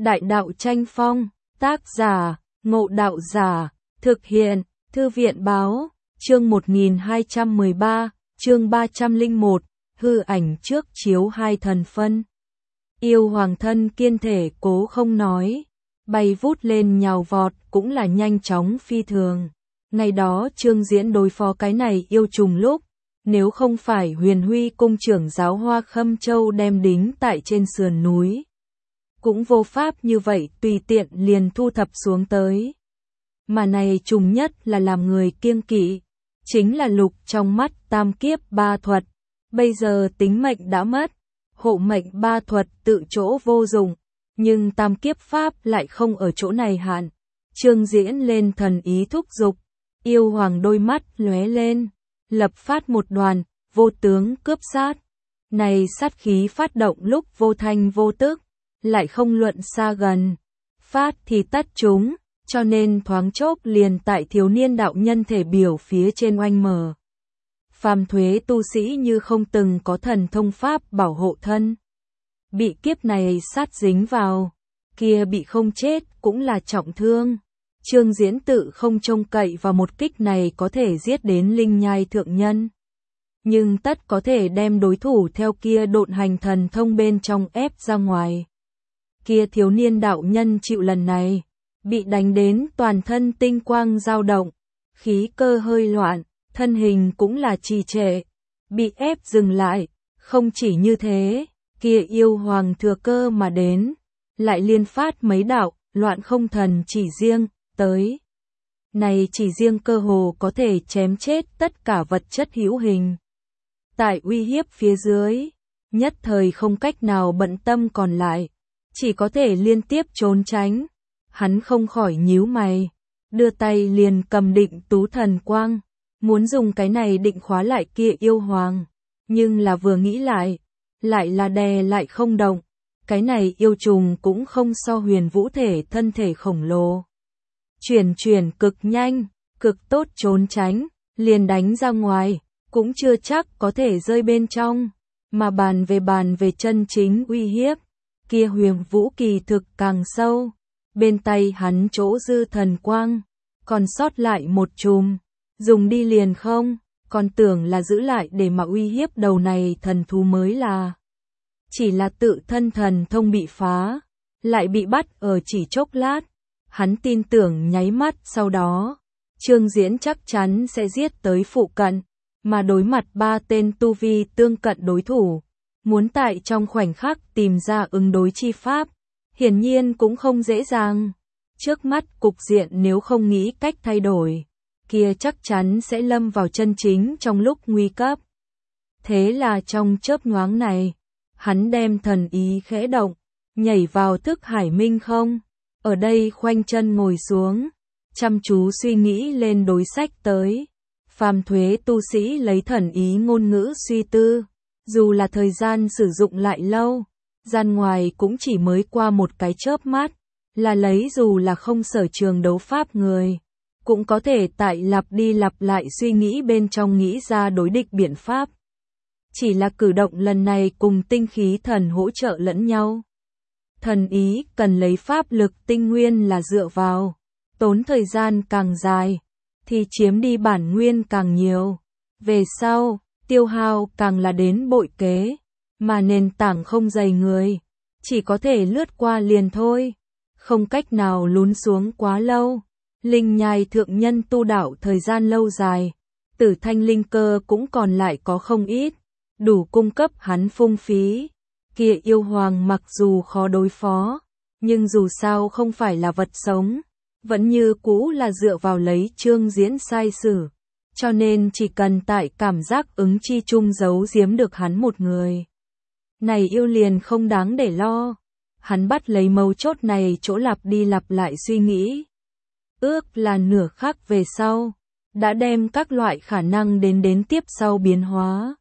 Đại đạo tranh phong, tác giả, Ngộ Đạo Giả, thực hiện, Thư viện báo, chương 1213, chương 301, hư ảnh trước chiếu hai thần phân. Yêu hoàng thân kiên thể cố không nói, bay vút lên nhào vọt cũng là nhanh chóng phi thường. Ngày đó Trương Diễn đối phó cái này yêu trùng lúc, nếu không phải Huyền Huy cung trưởng giáo Hoa Khâm Châu đem đính tại trên sườn núi, cũng vô pháp như vậy tùy tiện liền thu thập xuống tới. Mà này trùng nhất là làm người kiêng kỵ, chính là lục trong mắt tam kiếp ba thuật, bây giờ tính mệnh đã mất, hộ mệnh ba thuật tự chỗ vô dụng, nhưng tam kiếp pháp lại không ở chỗ này hạn. Trương Diễn lên thần ý thúc giục, yêu hoàng đôi mắt lóe lên, lập phát một đoàn, vô tướng cướp sát. Này sát khí phát động lúc vô thanh vô tức, lại không luận xa gần, phát thì tắt chúng, cho nên thoáng chốc liền tại thiếu niên đạo nhân thể biểu phía trên oanh mở. Phàm thuế tu sĩ như không từng có thần thông pháp bảo hộ thân, bị kiếp này sát dính vào, kia bị không chết cũng là trọng thương. Trương Diễn tự không trông cậy vào một kích này có thể giết đến linh nhai thượng nhân, nhưng tất có thể đem đối thủ theo kia độn hành thần thông bên trong ép ra ngoài. Kia thiếu niên đạo nhân chịu lần này, bị đánh đến toàn thân tinh quang dao động, khí cơ hơi loạn, thân hình cũng là trì trệ, bị ép dừng lại. Không chỉ như thế, kia yêu hoàng thừa cơ mà đến, lại liên phát mấy đạo loạn không thần chỉ riêng tới. Này chỉ riêng cơ hồ có thể chém chết tất cả vật chất hữu hình. Tại uy hiếp phía dưới, nhất thời không cách nào bận tâm còn lại, chỉ có thể liên tiếp trốn tránh. Hắn không khỏi nhíu mày, đưa tay liền cầm định tú thần quang, muốn dùng cái này định khóa lại kia yêu hoàng, nhưng là vừa nghĩ lại là đè lại không động. Cái này yêu trùng cũng không so Huyền Vũ thể thân thể khổng lồ, chuyển cực nhanh, cực tốt trốn tránh, liền đánh ra ngoài, cũng chưa chắc có thể rơi bên trong, mà bàn về chân chính uy hiếp, kia Huyền Vũ kỳ thực càng sâu. Bên tay hắn chỗ dư thần quang, còn sót lại một chùm, dùng đi liền không, còn tưởng là giữ lại để mà uy hiếp đầu này thần thú mới là. Chỉ là tự thân thần thông bị phá, lại bị bắt ở chỉ chốc lát, hắn tin tưởng nháy mắt sau đó, Trương Diễn chắc chắn sẽ giết tới phụ cận, mà đối mặt ba tên tu vi tương cận đối thủ, muốn tại trong khoảnh khắc tìm ra ứng đối chi pháp, hiển nhiên cũng không dễ dàng. Trước mắt cục diện nếu không nghĩ cách thay đổi, kia chắc chắn sẽ lâm vào chân chính trong lúc nguy cấp. Thế là trong chớp nhoáng này, hắn đem thần ý khẽ động, nhảy vào thức hải minh không, ở đây khoanh chân ngồi xuống, chăm chú suy nghĩ lên đối sách tới. Phàm thuế tu sĩ lấy thần ý ngôn ngữ suy tư, dù là thời gian sử dụng lại lâu, gian ngoài cũng chỉ mới qua một cái chớp mắt, là lấy dù là không sở trường đấu pháp người, cũng có thể tại lặp đi lặp lại suy nghĩ bên trong nghĩ ra đối địch biện pháp. Chỉ là cử động lần này cùng tinh khí thần hỗ trợ lẫn nhau. Thần ý cần lấy pháp lực tinh nguyên là dựa vào, tốn thời gian càng dài, thì chiếm đi bản nguyên càng nhiều. Về sau, tiêu hao càng là đến bội kế, mà nền tảng không dày người, chỉ có thể lướt qua liền thôi, không cách nào lún xuống quá lâu. Linh nhai thượng nhân tu đạo thời gian lâu dài, tử thanh linh cơ cũng còn lại có không ít, đủ cung cấp hắn phung phí. Kia yêu hoàng mặc dù khó đối phó, nhưng dù sao không phải là vật sống, vẫn như cũ là dựa vào lấy Trương Diễn sai sử, cho nên chỉ cần tại cảm giác ứng chi chung giấu giếm được hắn một người, này yêu liền không đáng để lo. Hắn bắt lấy mấu chốt này chỗ lặp đi lặp lại suy nghĩ, ước là nửa khắc về sau, đã đem các loại khả năng đến tiếp sau biến hóa,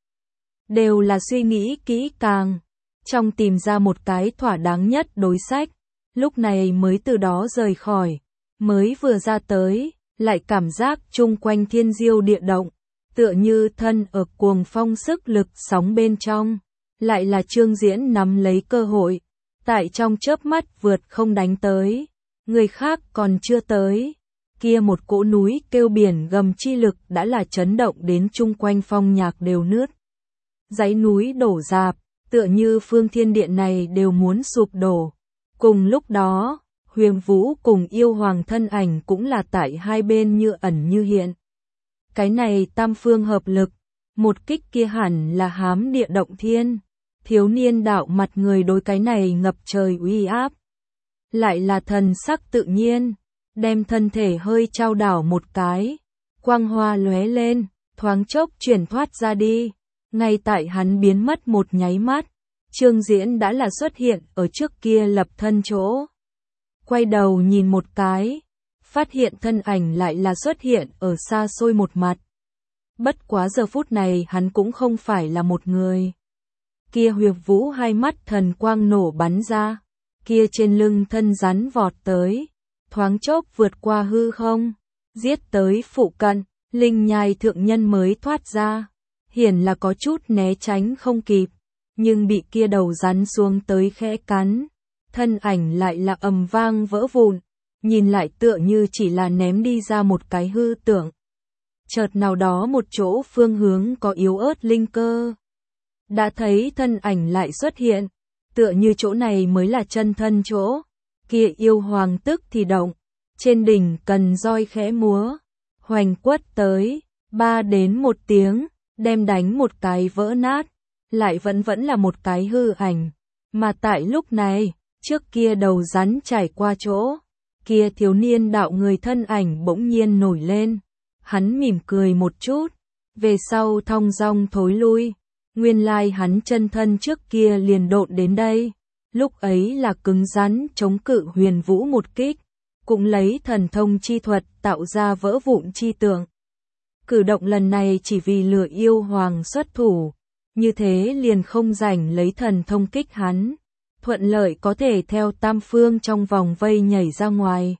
đều là suy nghĩ kỹ càng, trong tìm ra một cái thỏa đáng nhất đối sách, lúc này mới từ đó rời khỏi. Mới vừa ra tới, lại cảm giác chung quanh thiên diêu địa động, tựa như thân ở cuồng phong sức lực sóng bên trong, lại là Trương Diễn nắm lấy cơ hội, tại trong chớp mắt vượt không đánh tới, người khác còn chưa tới. Kia một cỗ núi kêu biển gầm chi lực đã là chấn động đến chung quanh phong nhạc đều nứt. Dãy núi đổ rạp, tựa như phương thiên điện này đều muốn sụp đổ. Cùng lúc đó, Huyền Vũ cùng yêu hoàng thân ảnh cũng là tại hai bên như ẩn như hiện. Cái này tam phương hợp lực, một kích kia hẳn là hám địa động thiên. Thiếu niên đạo mặt người đối cái này ngập trời uy áp. Lại là thần sắc tự nhiên, đem thân thể hơi trao đảo một cái. Quang hoa lóe lên, thoáng chốc chuyển thoát ra đi. Ngay tại hắn biến mất một nháy mắt, Trương Diễn đã là xuất hiện ở trước kia lập thân chỗ. Quay đầu nhìn một cái, phát hiện thân ảnh lại là xuất hiện ở xa xôi một mặt. Bất quá giờ phút này hắn cũng không phải là một người. Kia Huyệt Vũ hai mắt thần quang nổ bắn ra, kia trên lưng thân rắn vọt tới, thoáng chốc vượt qua hư không, giết tới phụ cận, Linh Nhai thượng nhân mới thoát ra, hiển là có chút né tránh không kịp, nhưng bị kia đầu rắn xuống tới khẽ cắn, thân ảnh lại là ầm vang vỡ vụn, nhìn lại tựa như chỉ là ném đi ra một cái hư tưởng. Chợt nào đó một chỗ phương hướng có yếu ớt linh cơ. Đã thấy thân ảnh lại xuất hiện, tựa như chỗ này mới là chân thân chỗ. Kia yêu hoàng tức thì động, trên đỉnh cần roi khẽ múa, hoành quất tới, 3 đến 1 tiếng, đem đánh một cái vỡ nát, lại vẫn là một cái hư ảnh. Mà tại lúc này, trước kia đầu rắn trải qua chỗ, kia thiếu niên đạo người thân ảnh bỗng nhiên nổi lên. Hắn mỉm cười một chút, về sau thong dong thối lui. Nguyên lai hắn chân thân trước kia liền độn đến đây, lúc ấy là cứng rắn chống cự Huyền Vũ một kích, cũng lấy thần thông chi thuật tạo ra vỡ vụn chi tượng. Cử động lần này chỉ vì lừa yêu hoàng xuất thủ, như thế liền không rảnh lấy thần thông kích hắn, thuận lợi có thể theo tam phương trong vòng vây nhảy ra ngoài.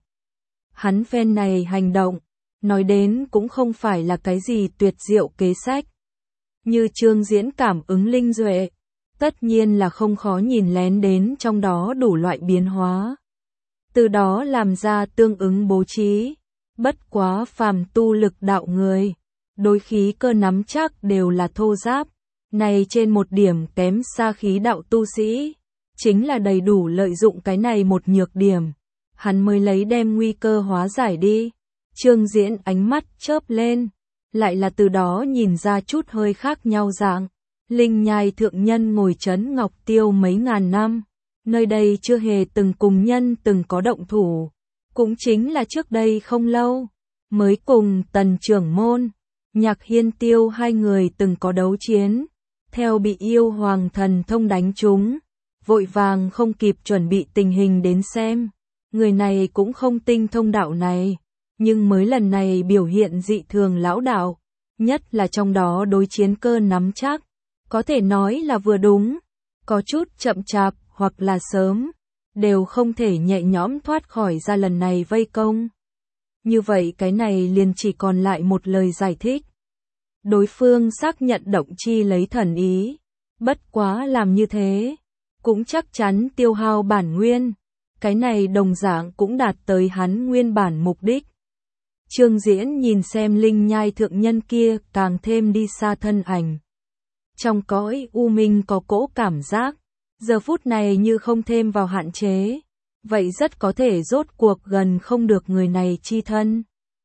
Hắn phen này hành động, nói đến cũng không phải là cái gì tuyệt diệu kế sách. Như Trương Diễn cảm ứng linh duệ, tất nhiên là không khó nhìn lén đến trong đó đủ loại biến hóa. Từ đó làm ra tương ứng bố trí, bất quá phàm tu lực đạo người, đối khí cơ nắm chắc đều là thô giáp, này trên một điểm kém xa khí đạo tu sĩ, chính là đầy đủ lợi dụng cái này một nhược điểm, hắn mới lấy đem nguy cơ hóa giải đi. Trương Diễn ánh mắt chớp lên, lại là từ đó nhìn ra chút hơi khác nhau dạng. Linh Nhai thượng nhân ngồi trấn Ngọc Tiêu mấy ngàn năm, nơi đây chưa hề từng cùng nhân từng có động thủ, cũng chính là trước đây không lâu, mới cùng Tần trưởng môn, Nhạc Hiên Tiêu hai người từng có đấu chiến, theo bị yêu hoàng thần thông đánh trúng, vội vàng không kịp chuẩn bị tình hình đến xem, người này cũng không tinh thông đạo này. Nhưng mới lần này biểu hiện dị thường lão đạo, nhất là trong đó đối chiến cơ nắm chắc, có thể nói là vừa đúng, có chút chậm chạp hoặc là sớm, đều không thể nhẹ nhõm thoát khỏi ra lần này vây công. Như vậy cái này liền chỉ còn lại một lời giải thích. Đối phương xác nhận động chi lấy thần ý, bất quá làm như thế, cũng chắc chắn tiêu hao bản nguyên, cái này đồng dạng cũng đạt tới hắn nguyên bản mục đích. Trương Diễn nhìn xem Linh Nhai thượng nhân kia càng thêm đi xa thân ảnh. Trong cõi u minh có cỗ cảm giác, giờ phút này như không thêm vào hạn chế, vậy rất có thể rốt cuộc gần không được người này chi thân.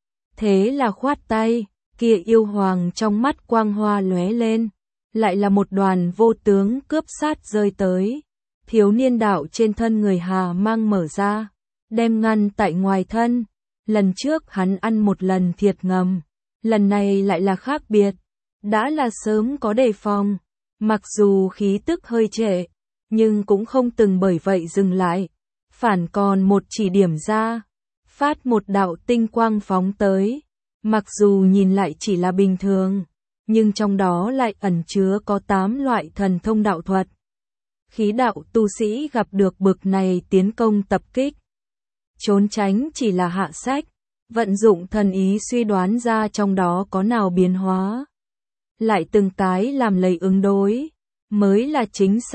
Thế là khoát tay, kia yêu hoàng trong mắt quang hoa lóe lên, lại là một đoàn vô tướng cướp sát rơi tới. Thiếu niên đạo trên thân người hà mang mở ra, đem ngăn tại ngoài thân. Lần trước hắn ăn một lần thiệt ngầm, lần này lại là khác biệt, đã là sớm có đề phòng, mặc dù khí tức hơi trễ, nhưng cũng không từng bởi vậy dừng lại, phản còn một chỉ điểm ra, phát một đạo tinh quang phóng tới, mặc dù nhìn lại chỉ là bình thường, nhưng trong đó lại ẩn chứa có 8 loại thần thông đạo thuật. Khí đạo tu sĩ gặp được bực này tiến công tập kích, trốn tránh chỉ là hạ sách, vận dụng thần ý suy đoán ra trong đó có nào biến hóa, lại từng cái làm lấy ứng đối, mới là chính xác.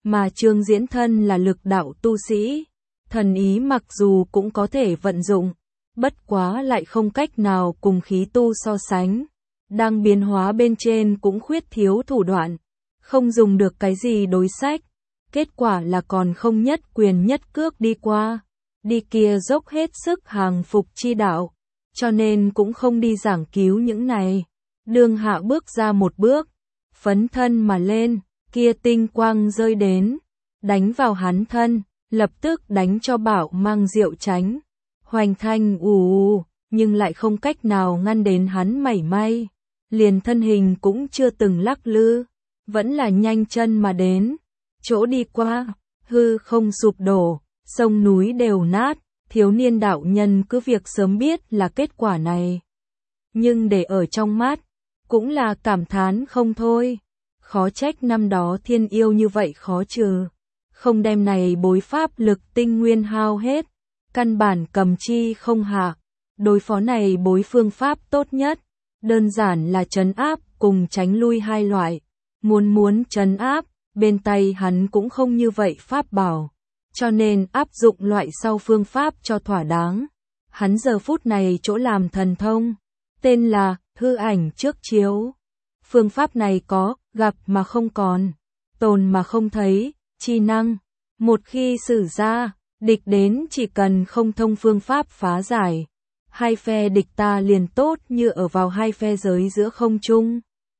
mà Trương Diễn thân là lực đạo tu sĩ, thần ý mặc dù cũng có thể vận dụng, bất quá lại không cách nào cùng khí tu so sánh, đang biến hóa bên trên cũng khuyết thiếu thủ đoạn, không dùng được cái gì đối sách, kết quả là còn không nhất quyền nhất cước đi qua, đi kia dốc hết sức hàng phục chi đạo, cho nên cũng không đi giảng cứu những này. Đường Hạ bước ra một bước, phấn thân mà lên, kia tinh quang rơi đến, đánh vào hắn thân, lập tức đánh cho Bảo Mang Diệu tránh. Hoành thanh ù, nhưng lại không cách nào ngăn đến hắn mảy may, liền thân hình cũng chưa từng lắc lư, vẫn là nhanh chân mà đến, chỗ đi qua, hư không sụp đổ, sông núi đều nát, thiếu niên đạo nhân cứ việc sớm biết là kết quả này. Nhưng để ở trong mắt, cũng là cảm thán không thôi, khó trách năm đó thiên yêu như vậy khó trừ, không đem này bối pháp lực tinh nguyên hao hết. Căn bản cầm chi không hạ, đối phó này bối phương pháp tốt nhất, đơn giản là trấn áp cùng tránh lui hai loại, muốn trấn áp, bên tay hắn cũng không như vậy pháp bảo, cho nên áp dụng loại sau phương pháp cho thỏa đáng. Hắn giờ phút này chỗ làm thần thông, tên là hư ảnh trước chiếu. Phương pháp này có, gặp mà không còn, tồn mà không thấy, chi năng, một khi sử ra, địch đến chỉ cần không thông phương pháp phá giải, hai phe địch ta liền tốt như ở vào hai phe giới giữa không trung.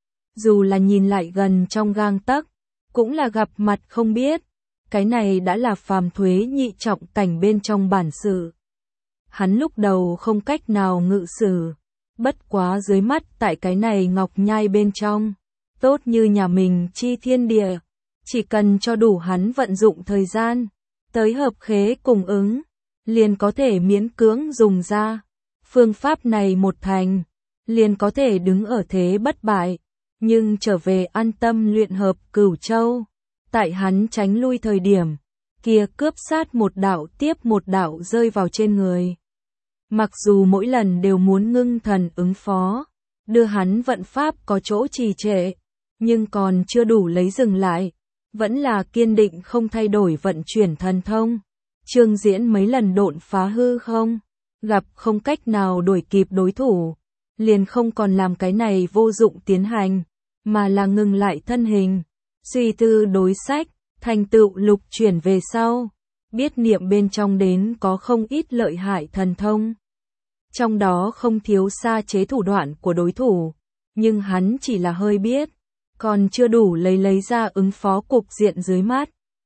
Dù là nhìn lại gần trong gang tấc, cũng là gặp mặt không biết, cái này đã là phàm thuế nhị trọng cảnh bên trong bản sự. Hắn lúc đầu không cách nào ngự sử, bất quá dưới mắt tại cái này ngọc nhai bên trong, tốt như nhà mình chi thiên địa, chỉ cần cho đủ hắn vận dụng thời gian, tới hợp khế cùng ứng, liền có thể miễn cưỡng dùng ra. Phương pháp này một thành, liền có thể đứng ở thế bất bại, nhưng trở về an tâm luyện hợp Cửu Châu. Tại hắn tránh lui thời điểm, kia cướp sát một đạo tiếp một đạo rơi vào trên người. Mặc dù mỗi lần đều muốn ngưng thần ứng phó, đưa hắn vận pháp có chỗ trì trệ, nhưng còn chưa đủ lấy dừng lại, vẫn là kiên định không thay đổi vận chuyển thần thông. Trương Diễn mấy lần độn phá hư không, gặp không cách nào đuổi kịp đối thủ, liền không còn làm cái này vô dụng tiến hành, mà là ngừng lại thân hình, suy tư đối sách, thành tựu lục chuyển về sau, biết niệm bên trong đến có không ít lợi hại thần thông. Trong đó không thiếu xa chế thủ đoạn của đối thủ, nhưng hắn chỉ là hơi biết, còn chưa đủ lấy ra ứng phó cục diện dưới mắt.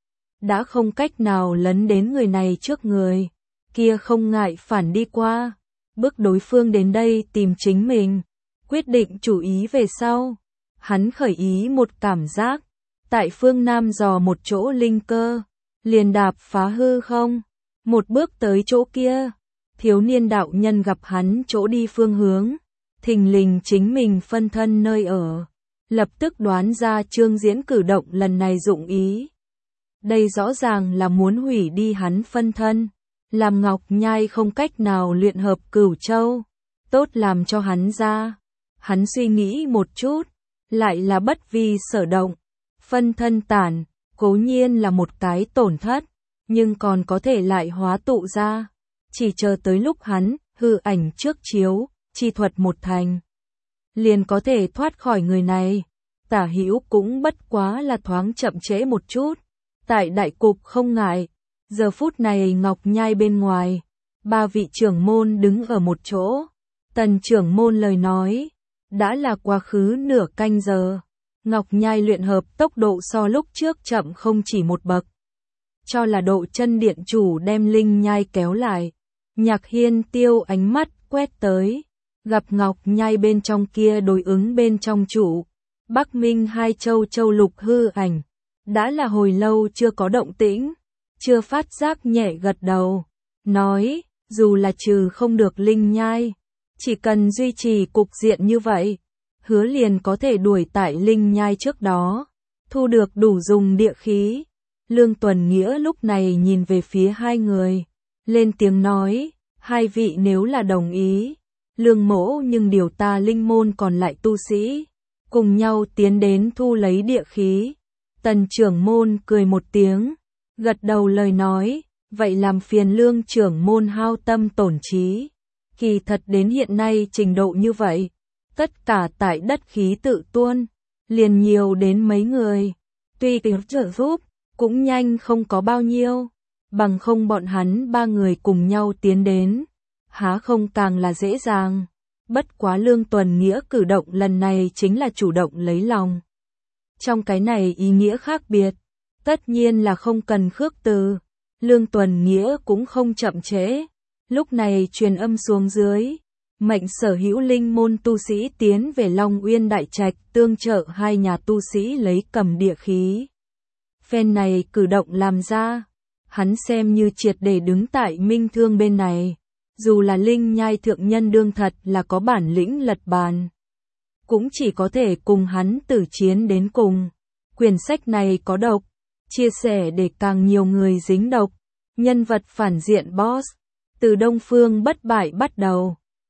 Đã không cách nào lấn đến người này trước người, kia không ngại phản đi qua, bước đối phương đến đây tìm chính mình, quyết định chủ ý về sau. Hắn khởi ý một cảm giác, tại phương Nam dò một chỗ linh cơ, liền đạp phá hư không, một bước tới chỗ kia, thiếu niên đạo nhân gặp hắn chỗ đi phương hướng, thình lình chính mình phân thân nơi ở, lập tức đoán ra Trương Diễn cử động lần này dụng ý. Đây rõ ràng là muốn hủy đi hắn phân thân, làm Ngọc Nhai không cách nào luyện hợp Cửu Châu, tốt làm cho hắn ra. Hắn suy nghĩ một chút, lại là bất vi sở động, phân thân tản, cố nhiên là một cái tổn thất, nhưng còn có thể lại hóa tụ ra, chỉ chờ tới lúc hắn hư ảnh trước chiếu, chi thuật một thành, liền có thể thoát khỏi người này. Tả Hữu cũng bất quá là thoáng chậm trễ một chút, tại đại cục không ngại. Giờ phút này Ngọc Nhai bên ngoài, ba vị trưởng môn đứng ở một chỗ. Tần trưởng môn lời nói, đã là quá khứ nửa canh giờ. Ngọc Nhai luyện hợp tốc độ so lúc trước chậm không chỉ một bậc. Cho là độ chân điện chủ đem linh nhai kéo lại. Nhạc Hiên Tiêu ánh mắt quét tới, gặp Ngọc Nhai bên trong kia đối ứng bên trong chủ. Bắc Minh hai châu châu lục hư ảnh, đã là hồi lâu chưa có động tĩnh, chưa phát giác nhẹ gật đầu, nói, dù là trừ không được linh nhai, chỉ cần duy trì cục diện như vậy, hứa liền có thể đuổi tại linh nhai trước đó, thu được đủ dùng địa khí. Lương Tuần Nghĩa lúc này nhìn về phía hai người, lên tiếng nói, hai vị nếu là đồng ý, Lương mỗ nhưng điều ta linh môn còn lại tu sĩ, cùng nhau tiến đến thu lấy địa khí. Tần trưởng môn cười một tiếng, gật đầu lời nói, vậy làm phiền Lương trưởng môn hao tâm tổn trí. Kỳ thật đến hiện nay trình độ như vậy, tất cả tại đất khí tự tuôn, liền nhiều đến mấy người. Tuy kịp trợ giúp, cũng nhanh không có bao nhiêu, bằng không bọn hắn ba người cùng nhau tiến đến, há không càng là dễ dàng. Bất quá Lương Tuần Nghĩa cử động lần này chính là chủ động lấy lòng. Trong cái này ý nghĩa khác biệt, tất nhiên là không cần khước từ. Lương Tuần Nghĩa cũng không chậm trễ, lúc này truyền âm xuống dưới, mệnh sở hữu linh môn tu sĩ tiến về Long Uyên Đại Trạch tương trợ hai nhà tu sĩ lấy cầm địa khí. Phen này cử động làm ra, hắn xem như triệt để đứng tại Minh Thương bên này, dù là Linh Nhai thượng nhân đương thật là có bản lĩnh lật bàn, cũng chỉ có thể cùng hắn tử chiến đến cùng. Quyển sách này có độc, chia sẻ để càng nhiều người dính độc. Nhân vật phản diện boss, từ Đông Phương bất bại bắt đầu.